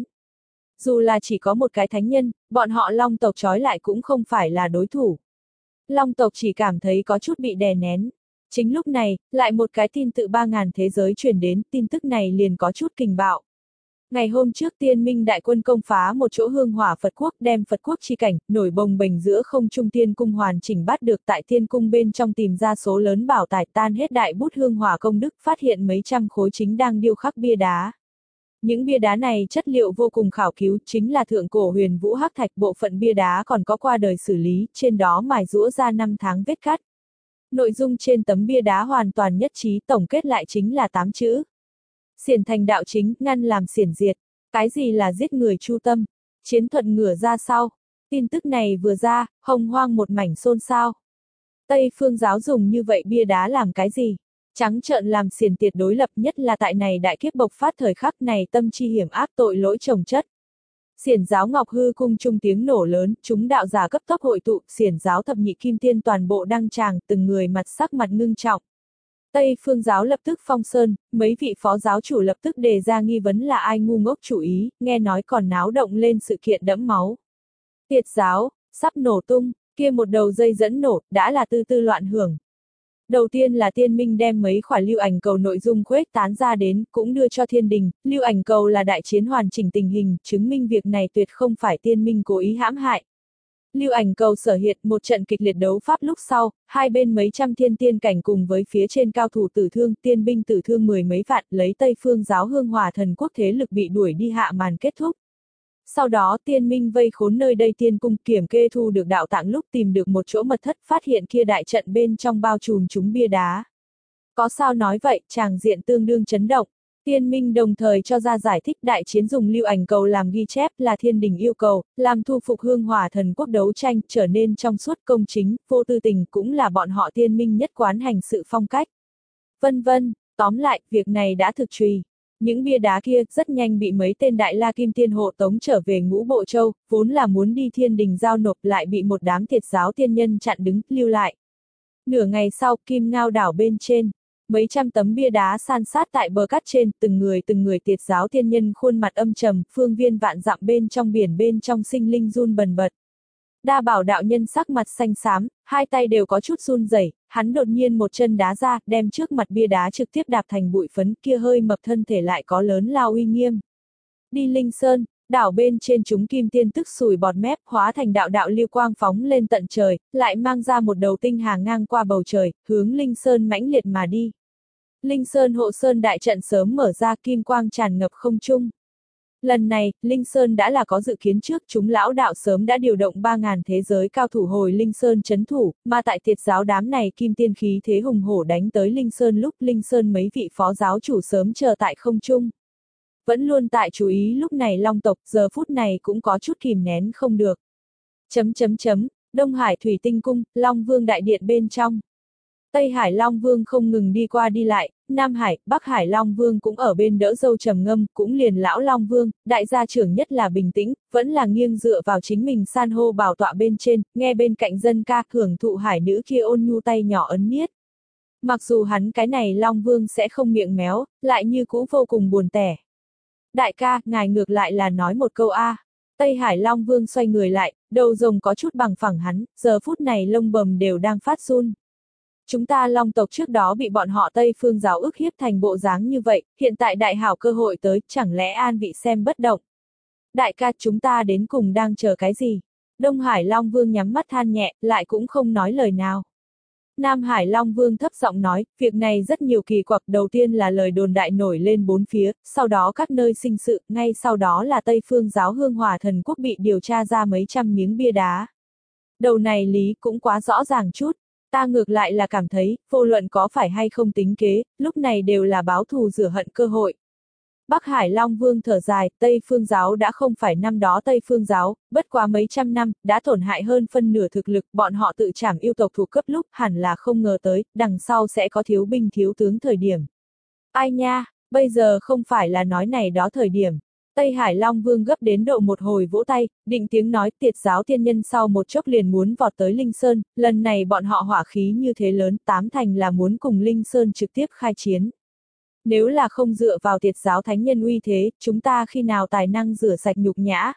Dù là chỉ có một cái thánh nhân, bọn họ Long tộc trói lại cũng không phải là đối thủ. Long tộc chỉ cảm thấy có chút bị đè nén. Chính lúc này, lại một cái tin tự ba ngàn thế giới truyền đến, tin tức này liền có chút kình bạo. Ngày hôm trước Tiên Minh đại quân công phá một chỗ hương hỏa Phật quốc, đem Phật quốc chi cảnh, nổi bồng bềnh giữa không trung tiên cung hoàn chỉnh bắt được, tại tiên cung bên trong tìm ra số lớn bảo tài, tan hết đại bút hương hỏa công đức, phát hiện mấy trăm khối chính đang điêu khắc bia đá. Những bia đá này chất liệu vô cùng khảo cứu, chính là thượng cổ huyền vũ hắc thạch, bộ phận bia đá còn có qua đời xử lý, trên đó mài rũa ra năm tháng vết cắt. Nội dung trên tấm bia đá hoàn toàn nhất trí, tổng kết lại chính là tám chữ. Xiển thành đạo chính, ngăn làm xiển diệt. Cái gì là giết người chu tâm? Chiến thuật ngửa ra sau. Tin tức này vừa ra, hồng hoang một mảnh xôn xao. Tây phương giáo dùng như vậy bia đá làm cái gì? Trắng trợn làm xiển tiệt đối lập, nhất là tại này đại kiếp bộc phát thời khắc này, tâm chi hiểm ác, tội lỗi chồng chất. Xiển giáo Ngọc Hư cung trung tiếng nổ lớn, chúng đạo giả cấp tốc hội tụ, xiển giáo thập nhị kim tiên toàn bộ đăng tràng, từng người mặt sắc mặt ngưng trọng. Tây phương giáo lập tức phong sơn, mấy vị phó giáo chủ lập tức đề ra nghi vấn là ai ngu ngốc chủ ý, nghe nói còn náo động lên sự kiện đẫm máu. Tiệt giáo, sắp nổ tung, kia một đầu dây dẫn nổ, đã là tư tư loạn hưởng. Đầu tiên là Tiên Minh đem mấy khoản lưu ảnh cầu nội dung khuếch tán ra đến, cũng đưa cho thiên đình, lưu ảnh cầu là đại chiến hoàn chỉnh tình hình, chứng minh việc này tuyệt không phải Tiên Minh cố ý hãm hại. Lưu ảnh cầu sở hiện một trận kịch liệt đấu pháp lúc sau, hai bên mấy trăm thiên tiên cảnh cùng với phía trên cao thủ tử thương, tiên binh tử thương mười mấy vạn, lấy Tây phương giáo hương hòa thần quốc thế lực bị đuổi đi hạ màn kết thúc. Sau đó Tiên Minh vây khốn nơi đây tiên cung, kiểm kê thu được đạo tạng lúc tìm được một chỗ mật thất, phát hiện kia đại trận bên trong bao trùm chúng bia đá. Có sao nói vậy, tràng diện tương đương chấn động. Tiên Minh đồng thời cho ra giải thích, đại chiến dùng lưu ảnh cầu làm ghi chép là thiên đình yêu cầu, làm thu phục hương hỏa thần quốc đấu tranh trở nên trong suốt công chính, vô tư tình, cũng là bọn họ Tiên Minh nhất quán hành sự phong cách. Vân vân, tóm lại, việc này đã thực trùy. Những bia đá kia rất nhanh bị mấy tên đại la kim tiên hộ tống trở về Ngũ Bộ Châu, vốn là muốn đi thiên đình giao nộp, lại bị một đám thiệt giáo tiên nhân chặn đứng, lưu lại. Nửa ngày sau, Kim Ngao đảo bên trên, mấy trăm tấm bia đá san sát tại bờ cát trên, từng người từng người tiệt giáo tiên nhân khuôn mặt âm trầm, phương viên vạn dặm bên trong biển bên trong sinh linh run bần bật. Đa Bảo đạo nhân sắc mặt xanh xám, hai tay đều có chút run rẩy, hắn đột nhiên một chân đá ra, đem trước mặt bia đá trực tiếp đạp thành bụi phấn, kia hơi mập thân thể lại có lớn lao uy nghiêm. Đi Linh Sơn, đảo bên trên chúng kim tiên tức sùi bọt mép, hóa thành đạo đạo lưu quang phóng lên tận trời, lại mang ra một đầu tinh hà ngang qua bầu trời, hướng Linh Sơn mãnh liệt mà đi. Linh Sơn hộ sơn đại trận sớm mở ra, kim quang tràn ngập không trung. Lần này, Linh Sơn đã là có dự kiến trước, chúng lão đạo sớm đã điều động ba ngàn thế giới cao thủ hồi Linh Sơn trấn thủ, mà tại tiệt giáo đám này kim tiên khí thế hùng hổ đánh tới Linh Sơn lúc Linh Sơn mấy vị phó giáo chủ sớm chờ tại không trung. Vẫn luôn tại chú ý lúc này Long tộc, giờ phút này cũng có chút kìm nén không được. Chấm chấm chấm, Đông Hải Thủy Tinh Cung, Long Vương đại điện bên trong. Tây Hải Long Vương không ngừng đi qua đi lại, Nam Hải, Bắc Hải Long Vương cũng ở bên đỡ dâu trầm ngâm, cũng liền lão Long Vương, đại gia trưởng nhất là bình tĩnh, vẫn là nghiêng dựa vào chính mình san hô bảo tọa bên trên, nghe bên cạnh dân ca hưởng thụ hải nữ kia ôn nhu tay nhỏ ấn niết. Mặc dù hắn cái này Long Vương sẽ không miệng méo, lại như cũ vô cùng buồn tẻ. Đại ca, ngài ngược lại là nói một câu a. Tây Hải Long Vương xoay người lại, đầu rồng có chút bằng phẳng hắn, giờ phút này lông bầm đều đang phát run. Chúng ta Long tộc trước đó bị bọn họ Tây phương giáo ức hiếp thành bộ dáng như vậy, hiện tại đại hảo cơ hội tới, chẳng lẽ an vị xem bất động. Đại ca, chúng ta đến cùng đang chờ cái gì? Đông Hải Long Vương nhắm mắt than nhẹ, lại cũng không nói lời nào. Nam Hải Long Vương thấp giọng nói, việc này rất nhiều kỳ quặc, đầu tiên là lời đồn đại nổi lên bốn phía, sau đó các nơi sinh sự, ngay sau đó là Tây phương giáo hương hòa thần quốc bị điều tra ra mấy trăm miếng bia đá. Đầu này lý cũng quá rõ ràng chút. Ta ngược lại là cảm thấy, vô luận có phải hay không tính kế, lúc này đều là báo thù rửa hận cơ hội. Bắc Hải Long Vương thở dài, Tây phương giáo đã không phải năm đó Tây phương giáo, bất quá mấy trăm năm, đã tổn hại hơn phân nửa thực lực, bọn họ tự trảm yêu tộc thủ cấp lúc hẳn là không ngờ tới, đằng sau sẽ có thiếu binh thiếu tướng thời điểm. Ai nha, bây giờ không phải là nói này đó thời điểm. Tây Hải Long Vương gấp đến độ một hồi vỗ tay, định tiếng nói tiệt giáo tiên nhân sau một chốc liền muốn vọt tới Linh Sơn, lần này bọn họ hỏa khí như thế lớn, tám thành là muốn cùng Linh Sơn trực tiếp khai chiến. Nếu là không dựa vào tiệt giáo thánh nhân uy thế, chúng ta khi nào tài năng rửa sạch nhục nhã?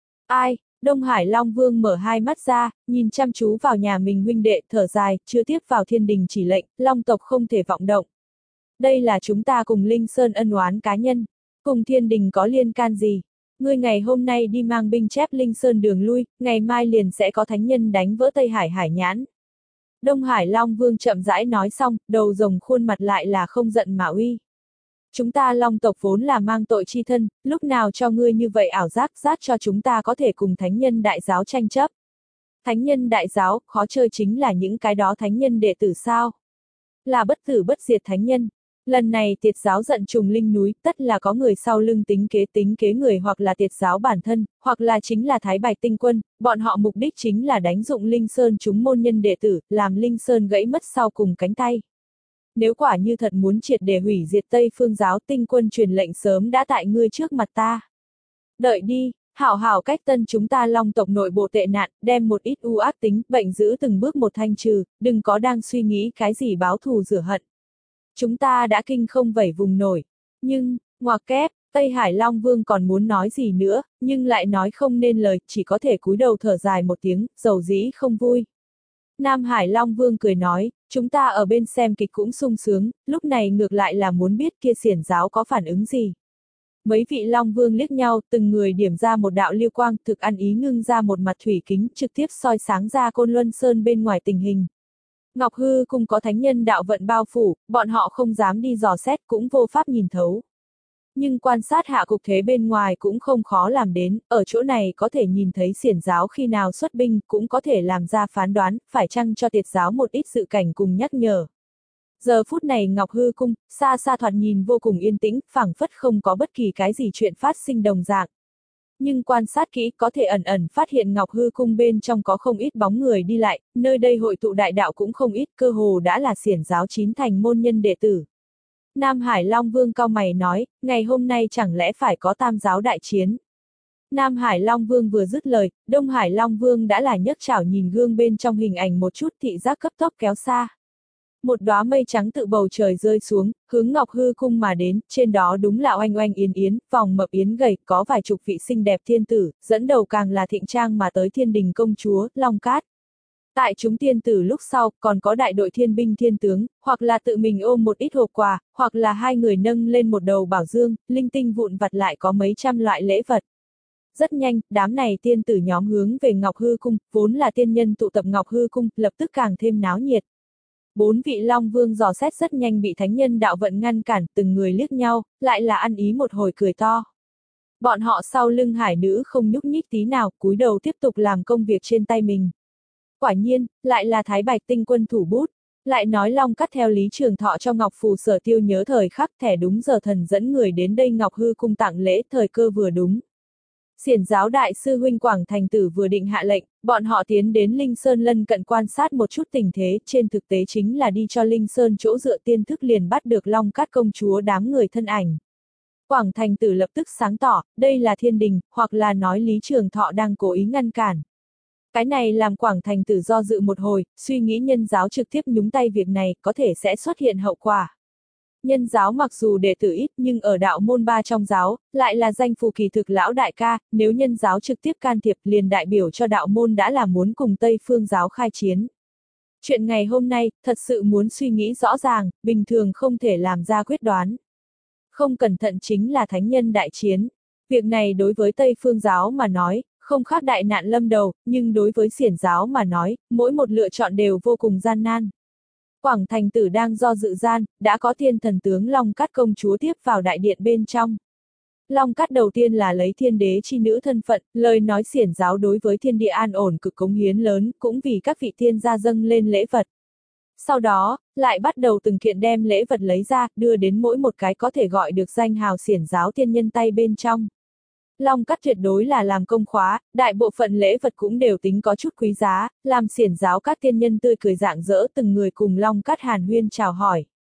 Ai? Đông Hải Long Vương mở hai mắt ra, nhìn chăm chú vào nhà mình huynh đệ, thở dài, chưa tiếp vào thiên đình chỉ lệnh, Long tộc không thể vọng động. Đây là chúng ta cùng Linh Sơn ân oán cá nhân, cùng thiên đình có liên can gì? Ngươi ngày hôm nay đi mang binh chép Linh Sơn đường lui, ngày mai liền sẽ có thánh nhân đánh vỡ Tây Hải hải nhãn. Đông Hải Long Vương chậm rãi nói xong, đầu rồng khuôn mặt lại là không giận mà uy. Chúng ta Long tộc vốn là mang tội chi thân, lúc nào cho ngươi như vậy ảo giác giác cho chúng ta có thể cùng thánh nhân đại giáo tranh chấp. Thánh nhân đại giáo, khó chơi chính là những cái đó thánh nhân đệ tử sao? Là bất tử bất diệt thánh nhân. Lần này tiệt giáo giận trùng linh núi, tất là có người sau lưng tính kế tính kế người hoặc là tiệt giáo bản thân, hoặc là chính là Thái Bạch Tinh Quân, bọn họ mục đích chính là đánh dụng Linh Sơn chúng môn nhân đệ tử, làm Linh Sơn gãy mất sau cùng cánh tay. Nếu quả như thật muốn triệt để hủy diệt Tây Phương giáo, Tinh Quân truyền lệnh sớm đã tại ngươi trước mặt ta. Đợi đi, hảo hảo cách tân chúng ta Long tộc nội bộ tệ nạn, đem một ít u ác tính, bệnh giữ từng bước một thanh trừ, đừng có đang suy nghĩ cái gì báo thù rửa hận. Chúng ta đã kinh không vẩy vùng nổi. Nhưng, ngoặc kép, Tây Hải Long Vương còn muốn nói gì nữa, nhưng lại nói không nên lời, chỉ có thể cúi đầu thở dài một tiếng, dầu dĩ không vui. Nam Hải Long Vương cười nói, chúng ta ở bên xem kịch cũng sung sướng, lúc này ngược lại là muốn biết kia xiển giáo có phản ứng gì. Mấy vị Long Vương liếc nhau, từng người điểm ra một đạo liêu quang, thực ăn ý ngưng ra một mặt thủy kính, trực tiếp soi sáng ra Côn Luân Sơn bên ngoài tình hình. Ngọc Hư Cung có thánh nhân đạo vận bao phủ, bọn họ không dám đi dò xét cũng vô pháp nhìn thấu. Nhưng quan sát hạ cục thế bên ngoài cũng không khó làm đến, ở chỗ này có thể nhìn thấy xiển giáo khi nào xuất binh cũng có thể làm ra phán đoán, phải chăng cho tiệt giáo một ít sự cảnh cùng nhắc nhở. Giờ phút này Ngọc Hư Cung, xa xa thoạt nhìn vô cùng yên tĩnh, phảng phất không có bất kỳ cái gì chuyện phát sinh đồng dạng. Nhưng quan sát kỹ có thể ẩn ẩn phát hiện Ngọc Hư Cung bên trong có không ít bóng người đi lại, nơi đây hội tụ đại đạo cũng không ít, cơ hồ đã là xiển giáo chín thành môn nhân đệ tử. Nam Hải Long Vương cao mày nói, ngày hôm nay chẳng lẽ phải có tam giáo đại chiến. Nam Hải Long Vương vừa dứt lời, Đông Hải Long Vương đã là nhấc chảo nhìn gương bên trong hình ảnh một chút thị giác cấp tốc kéo xa. Một đóa mây trắng tự bầu trời rơi xuống, hướng Ngọc Hư Cung mà đến, trên đó đúng là oanh oanh yến yến, vòng mập yến gầy, có vài chục vị xinh đẹp thiên tử, dẫn đầu càng là thịnh trang mà tới thiên đình công chúa, Long Cát. Tại chúng tiên tử lúc sau, còn có đại đội thiên binh thiên tướng, hoặc là tự mình ôm một ít hộp quà, hoặc là hai người nâng lên một đầu bảo dương, linh tinh vụn vặt lại có mấy trăm loại lễ vật. Rất nhanh, đám này tiên tử nhóm hướng về Ngọc Hư Cung, vốn là tiên nhân tụ tập Ngọc Hư Cung, lập tức càng thêm náo nhiệt. Bốn vị Long Vương dò xét rất nhanh bị thánh nhân đạo vận ngăn cản, từng người liếc nhau, lại là ăn ý một hồi cười to. Bọn họ sau lưng hải nữ không nhúc nhích tí nào, cúi đầu tiếp tục làm công việc trên tay mình. Quả nhiên, lại là Thái Bạch Tinh Quân thủ bút, lại nói Long Cát theo Lý Trường Thọ cho Ngọc Phù Sở Tiêu nhớ thời khắc thẻ đúng giờ thần dẫn người đến đây Ngọc Hư Cung tặng lễ, thời cơ vừa đúng. Xiển giáo đại sư huynh Quảng Thành Tử vừa định hạ lệnh, bọn họ tiến đến Linh Sơn lân cận quan sát một chút tình thế, trên thực tế chính là đi cho Linh Sơn chỗ dựa tiên thức liền bắt được Long Cát công chúa đám người thân ảnh. Quảng Thành Tử lập tức sáng tỏ, đây là thiên đình, hoặc là nói Lý Trường Thọ đang cố ý ngăn cản. Cái này làm Quảng Thành Tử do dự một hồi, suy nghĩ nhân giáo trực tiếp nhúng tay việc này có thể sẽ xuất hiện hậu quả. Nhân giáo mặc dù đệ tử ít nhưng ở đạo môn ba trong giáo, lại là danh phù kỳ thực lão đại ca, nếu nhân giáo trực tiếp can thiệp liền đại biểu cho đạo môn đã là muốn cùng Tây Phương giáo khai chiến. Chuyện ngày hôm nay, thật sự muốn suy nghĩ rõ ràng, bình thường không thể làm ra quyết đoán. Không cẩn thận chính là thánh nhân đại chiến. Việc này đối với Tây Phương giáo mà nói, không khác đại nạn lâm đầu, nhưng đối với xiển giáo mà nói, mỗi một lựa chọn đều vô cùng gian nan. Quảng Thành Tử đang do dự gian, đã có thiên thần tướng Long Cát công chúa tiếp vào đại điện bên trong. Long Cát đầu tiên là lấy thiên đế chi nữ thân phận, lời nói xiển giáo đối với thiên địa an ổn cực cống hiến lớn, cũng vì các vị thiên gia dâng lên lễ vật. Sau đó, lại bắt đầu từng kiện đem lễ vật lấy ra, đưa đến mỗi một cái có thể gọi được danh hào xiển giáo tiên nhân tay bên trong. Long Cát tuyệt đối là làm công khóa, đại bộ phận lễ vật cũng đều tính có chút quý giá, làm xiển giáo các tiên nhân tươi cười rạng rỡ từng người cùng Long Cát hàn huyên chào hỏi.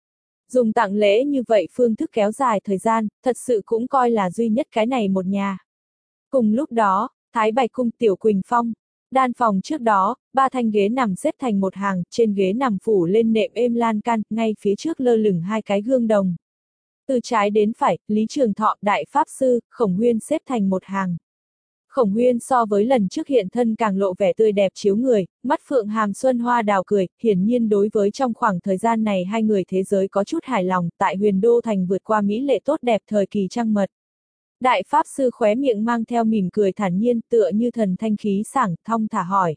Dùng tặng lễ như vậy phương thức kéo dài thời gian, thật sự cũng coi là duy nhất cái này một nhà. Cùng lúc đó, Thái Bạch Cung Tiểu Quỳnh Phong. Đan phòng trước đó, ba thanh ghế nằm xếp thành một hàng, trên ghế nằm phủ lên nệm êm lan can, ngay phía trước lơ lửng hai cái gương đồng. Từ trái đến phải, Lý Trường Thọ, Đại Pháp Sư, Khổng Huyên xếp thành một hàng. Khổng Huyên so với lần trước hiện thân càng lộ vẻ tươi đẹp chiếu người, mắt phượng hàm xuân hoa đào cười, hiển nhiên đối với trong khoảng thời gian này hai người thế giới có chút hài lòng, tại Huyền Đô Thành vượt qua mỹ lệ tốt đẹp thời kỳ trăng mật. Đại Pháp Sư khóe miệng mang theo mỉm cười thản nhiên, tựa như thần thanh khí sảng, thong thả hỏi.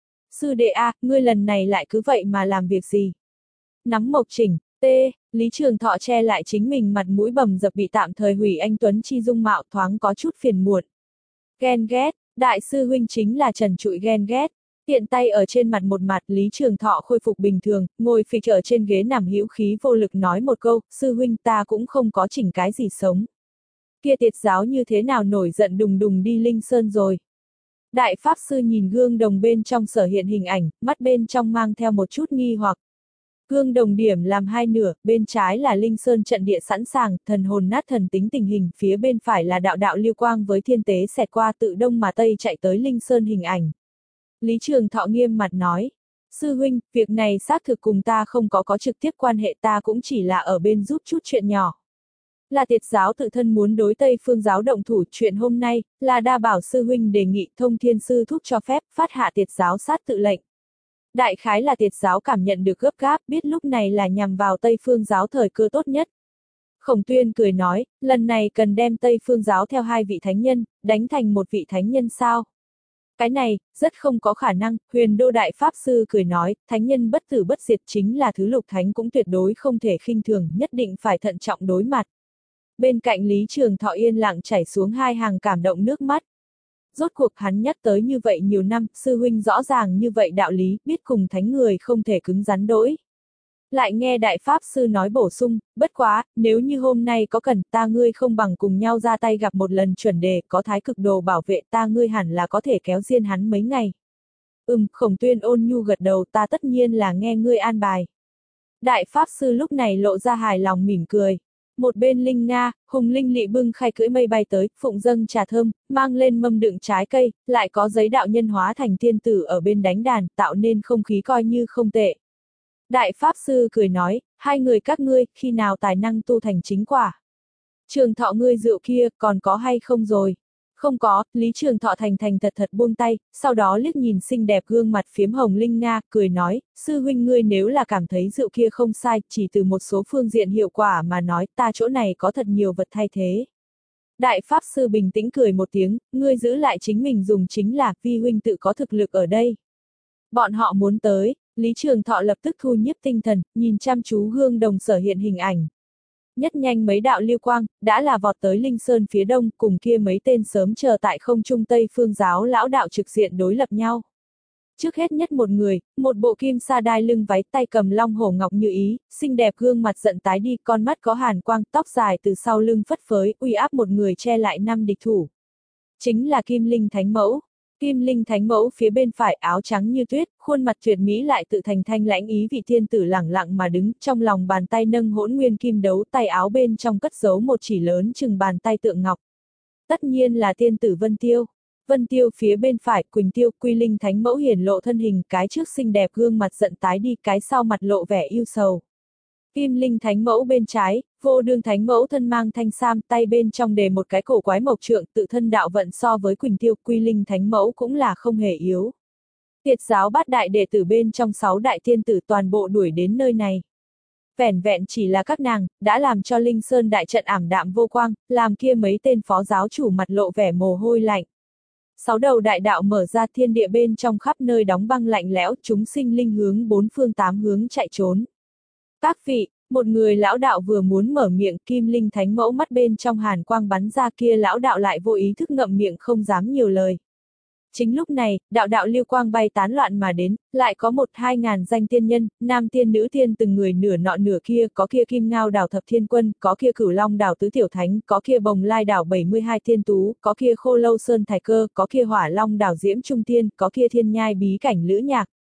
Sư đệ a, ngươi lần này lại cứ vậy mà làm việc gì? Nắm mộc chỉnh, t, Lý Trường Thọ che lại chính mình mặt mũi bầm dập bị tạm thời hủy anh Tuấn Chi dung mạo thoáng có chút phiền muộn. Ghen ghét, đại sư huynh chính là trần trụi ghen ghét. Tiện tay ở trên mặt một mặt, Lý Trường Thọ khôi phục bình thường, ngồi phịch ở trên ghế nằm hữu khí vô lực nói một câu, sư huynh ta cũng không có chỉnh cái gì sống. Kia tiệt giáo như thế nào nổi giận đùng đùng đi Linh Sơn rồi. Đại Pháp Sư nhìn gương đồng bên trong sở hiện hình ảnh, mắt bên trong mang theo một chút nghi hoặc. Gương đồng điểm làm hai nửa, bên trái là Linh Sơn trận địa sẵn sàng, thần hồn nát thần tính tình hình, phía bên phải là đạo đạo lưu quang với thiên tế xẹt qua tự đông mà tây chạy tới Linh Sơn hình ảnh. Lý Trường Thọ nghiêm mặt nói, sư huynh, việc này xác thực cùng ta không có có trực tiếp quan hệ, ta cũng chỉ là ở bên giúp chút chuyện nhỏ. Là tiệt giáo tự thân muốn đối Tây Phương giáo động thủ, chuyện hôm nay, là đa bảo sư huynh đề nghị thông thiên sư thúc cho phép, phát hạ tiệt giáo sát tự lệnh. Đại khái là tiệt giáo cảm nhận được gấp gáp, biết lúc này là nhằm vào Tây Phương giáo thời cơ tốt nhất. Khổng Tuyên cười nói, lần này cần đem Tây Phương giáo theo hai vị thánh nhân, đánh thành một vị thánh nhân sao? Cái này, rất không có khả năng, Huyền Đô Đại Pháp Sư cười nói, thánh nhân bất tử bất diệt chính là thứ lục thánh cũng tuyệt đối không thể khinh thường, nhất định phải thận trọng đối mặt. Bên cạnh Lý Trường Thọ yên lặng chảy xuống hai hàng cảm động nước mắt. Rốt cuộc hắn nhắc tới như vậy nhiều năm, sư huynh rõ ràng như vậy đạo lý, biết cùng thánh người không thể cứng rắn đỗi. Lại nghe Đại Pháp Sư nói bổ sung, bất quá, nếu như hôm nay có cần, ta ngươi không bằng cùng nhau ra tay gặp một lần chuẩn đề, có thái cực đồ bảo vệ ta ngươi hẳn là có thể kéo riêng hắn mấy ngày. Ừm, Khổng Tuyên ôn nhu gật đầu, ta tất nhiên là nghe ngươi an bài. Đại Pháp Sư lúc này lộ ra hài lòng mỉm cười. Một bên Linh Nga, Hùng Linh Lị bưng khay cưỡi mây bay tới, phụng dâng trà thơm, mang lên mâm đựng trái cây, lại có giấy đạo nhân hóa thành thiên tử ở bên đánh đàn, tạo nên không khí coi như không tệ. Đại Pháp Sư cười nói, hai người các ngươi, khi nào tài năng tu thành chính quả? Trường Thọ ngươi rượu kia, còn có hay không rồi? Không có, Lý Trường Thọ thành thành thật thật buông tay, sau đó liếc nhìn xinh đẹp gương mặt phiếm hồng Linh Nga, cười nói, sư huynh ngươi nếu là cảm thấy rượu kia không sai, chỉ từ một số phương diện hiệu quả mà nói, ta chỗ này có thật nhiều vật thay thế. Đại Pháp Sư bình tĩnh cười một tiếng, ngươi giữ lại chính mình dùng chính là, vi huynh tự có thực lực ở đây. Bọn họ muốn tới, Lý Trường Thọ lập tức thu nhiếp tinh thần, nhìn chăm chú gương đồng sở hiện hình ảnh. Nhất nhanh mấy đạo lưu quang, đã là vọt tới Linh Sơn phía đông, cùng kia mấy tên sớm chờ tại không trung Tây Phương giáo lão đạo trực diện đối lập nhau. Trước hết nhất một người, một bộ kim sa đai lưng váy tay cầm long hổ ngọc như ý, xinh đẹp gương mặt giận tái đi, con mắt có hàn quang, tóc dài từ sau lưng phất phới, uy áp một người che lại năm địch thủ. Chính là Kim Linh Thánh Mẫu. Kim Linh Thánh Mẫu phía bên phải áo trắng như tuyết, khuôn mặt tuyệt mỹ lại tự thành thanh lãnh ý vị thiên tử lẳng lặng mà đứng, trong lòng bàn tay nâng hỗn nguyên kim đấu, tay áo bên trong cất giấu một chỉ lớn chừng bàn tay tượng ngọc. Tất nhiên là tiên tử Vân Tiêu. Vân Tiêu phía bên phải, Quỳnh Tiêu, Quy Linh Thánh Mẫu hiển lộ thân hình, cái trước xinh đẹp gương mặt giận tái đi, cái sau mặt lộ vẻ yêu sầu. Kim Linh Thánh Mẫu bên trái, Vô Đương Thánh Mẫu thân mang thanh sam, tay bên trong đề một cái cổ quái mộc trượng, tự thân đạo vận so với Quỳnh Tiêu, Quy Linh Thánh Mẫu cũng là không hề yếu. Tiệt giáo bát đại đệ tử bên trong sáu đại tiên tử toàn bộ đuổi đến nơi này. Vẻn vẹn chỉ là các nàng, đã làm cho Linh Sơn đại trận ảm đạm vô quang, làm kia mấy tên phó giáo chủ mặt lộ vẻ mồ hôi lạnh. Sáu đầu đại đạo mở ra, thiên địa bên trong khắp nơi đóng băng lạnh lẽo, chúng sinh linh hướng bốn phương tám hướng chạy trốn. Các vị, một người lão đạo vừa muốn mở miệng, Kim Linh Thánh Mẫu mắt bên trong hàn quang bắn ra, kia lão đạo lại vô ý thức ngậm miệng không dám nhiều lời. Chính lúc này, đạo đạo lưu quang bay tán loạn mà đến, lại có một hai ngàn danh tiên nhân, nam tiên nữ tiên từng người nửa nọ nửa kia, có kia Kim Ngao đảo thập thiên quân, có kia Cửu Long đảo tứ tiểu thánh, có kia Bồng Lai đảo bảy mươi hai thiên tú, có kia Khô Lâu Sơn Thái Cơ, có kia Hỏa Long đảo diễm trung tiên, có kia Thiên Nhai bí cảnh lữ nhạc.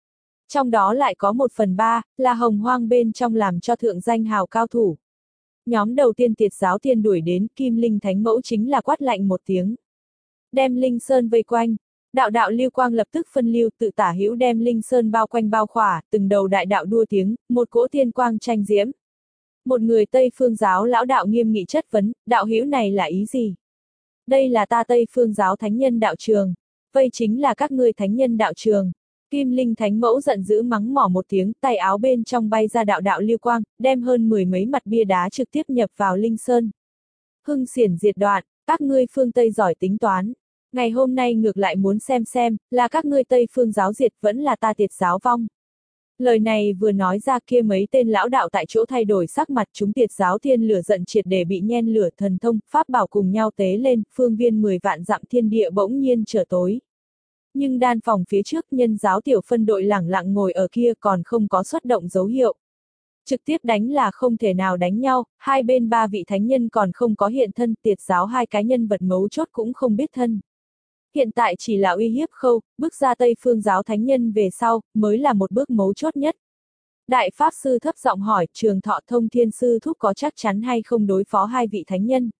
Trong đó lại có một phần ba, là hồng hoang bên trong làm cho thượng danh hào cao thủ. Nhóm đầu tiên tiệt giáo tiên đuổi đến, Kim Linh Thánh Mẫu chính là quát lạnh một tiếng. Đem Linh Sơn vây quanh, đạo đạo lưu quang lập tức phân lưu tự tả hữu đem Linh Sơn bao quanh bao khỏa, từng đầu đại đạo đua tiếng, một cỗ tiên quang tranh diễm. Một người Tây Phương giáo lão đạo nghiêm nghị chất vấn, đạo hữu này là ý gì? Đây là ta Tây Phương giáo thánh nhân đạo trường, vây chính là các ngươi thánh nhân đạo trường. Kim Linh Thánh Mẫu giận dữ mắng mỏ một tiếng, tay áo bên trong bay ra đạo đạo lưu quang, đem hơn mười mấy mặt bia đá trực tiếp nhập vào Linh Sơn. Hưng xiển diệt đoạn, các ngươi phương Tây giỏi tính toán. Ngày hôm nay ngược lại muốn xem xem, là các ngươi Tây Phương giáo diệt vẫn là ta tiệt giáo vong. Lời này vừa nói ra kia mấy tên lão đạo tại chỗ thay đổi sắc mặt, chúng tiệt giáo thiên lửa giận triệt để bị nhen lửa thần thông, pháp bảo cùng nhau tế lên, phương viên mười vạn dặm thiên địa bỗng nhiên trở tối. Nhưng đan phòng phía trước nhân giáo tiểu phân đội lẳng lặng ngồi ở kia còn không có xuất động dấu hiệu. Trực tiếp đánh là không thể nào đánh nhau, hai bên ba vị thánh nhân còn không có hiện thân, tiệt giáo hai cái nhân vật mấu chốt cũng không biết thân. Hiện tại chỉ là uy hiếp khâu, bước ra Tây Phương giáo thánh nhân về sau, mới là một bước mấu chốt nhất. Đại Pháp Sư thấp giọng hỏi, Trường Thọ Thông Thiên Sư thúc có chắc chắn hay không đối phó hai vị thánh nhân?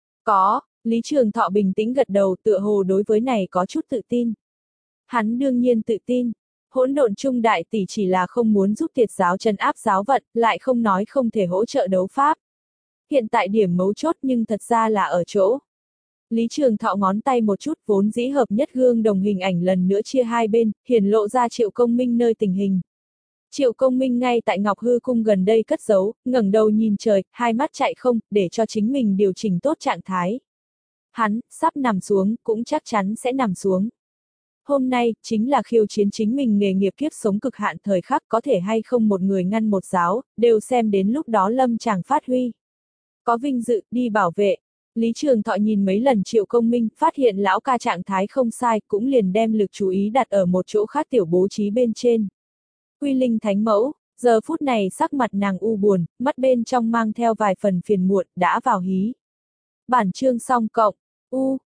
Có, Lý Trường Thọ bình tĩnh gật đầu, tựa hồ đối với này có chút tự tin. Hắn đương nhiên tự tin. Hỗn độn trung đại tỷ chỉ là không muốn giúp tiệt giáo trấn áp giáo vận, lại không nói không thể hỗ trợ đấu pháp. Hiện tại điểm mấu chốt nhưng thật ra là ở chỗ. Lý Trường Thọ ngón tay một chút, vốn dĩ hợp nhất gương đồng hình ảnh lần nữa chia hai bên, hiển lộ ra Triệu Công Minh nơi tình hình. Triệu Công Minh ngay tại Ngọc Hư Cung gần đây cất giấu, ngẩng đầu nhìn trời, hai mắt chạy không, để cho chính mình điều chỉnh tốt trạng thái. Hắn, sắp nằm xuống, cũng chắc chắn sẽ nằm xuống. Hôm nay, chính là khiêu chiến chính mình nghề nghiệp kiếp sống cực hạn thời khắc, có thể hay không một người ngăn một giáo, đều xem đến lúc đó lâm chàng phát huy. Có vinh dự, đi bảo vệ. Lý Trường Thọ nhìn mấy lần Triệu Công Minh, phát hiện lão ca trạng thái không sai, cũng liền đem lực chú ý đặt ở một chỗ khác tiểu bố trí bên trên. Quy Linh Thánh Mẫu, giờ phút này sắc mặt nàng u buồn, mắt bên trong mang theo vài phần phiền muộn, đã vào hí. Bản chương xong cộng, u.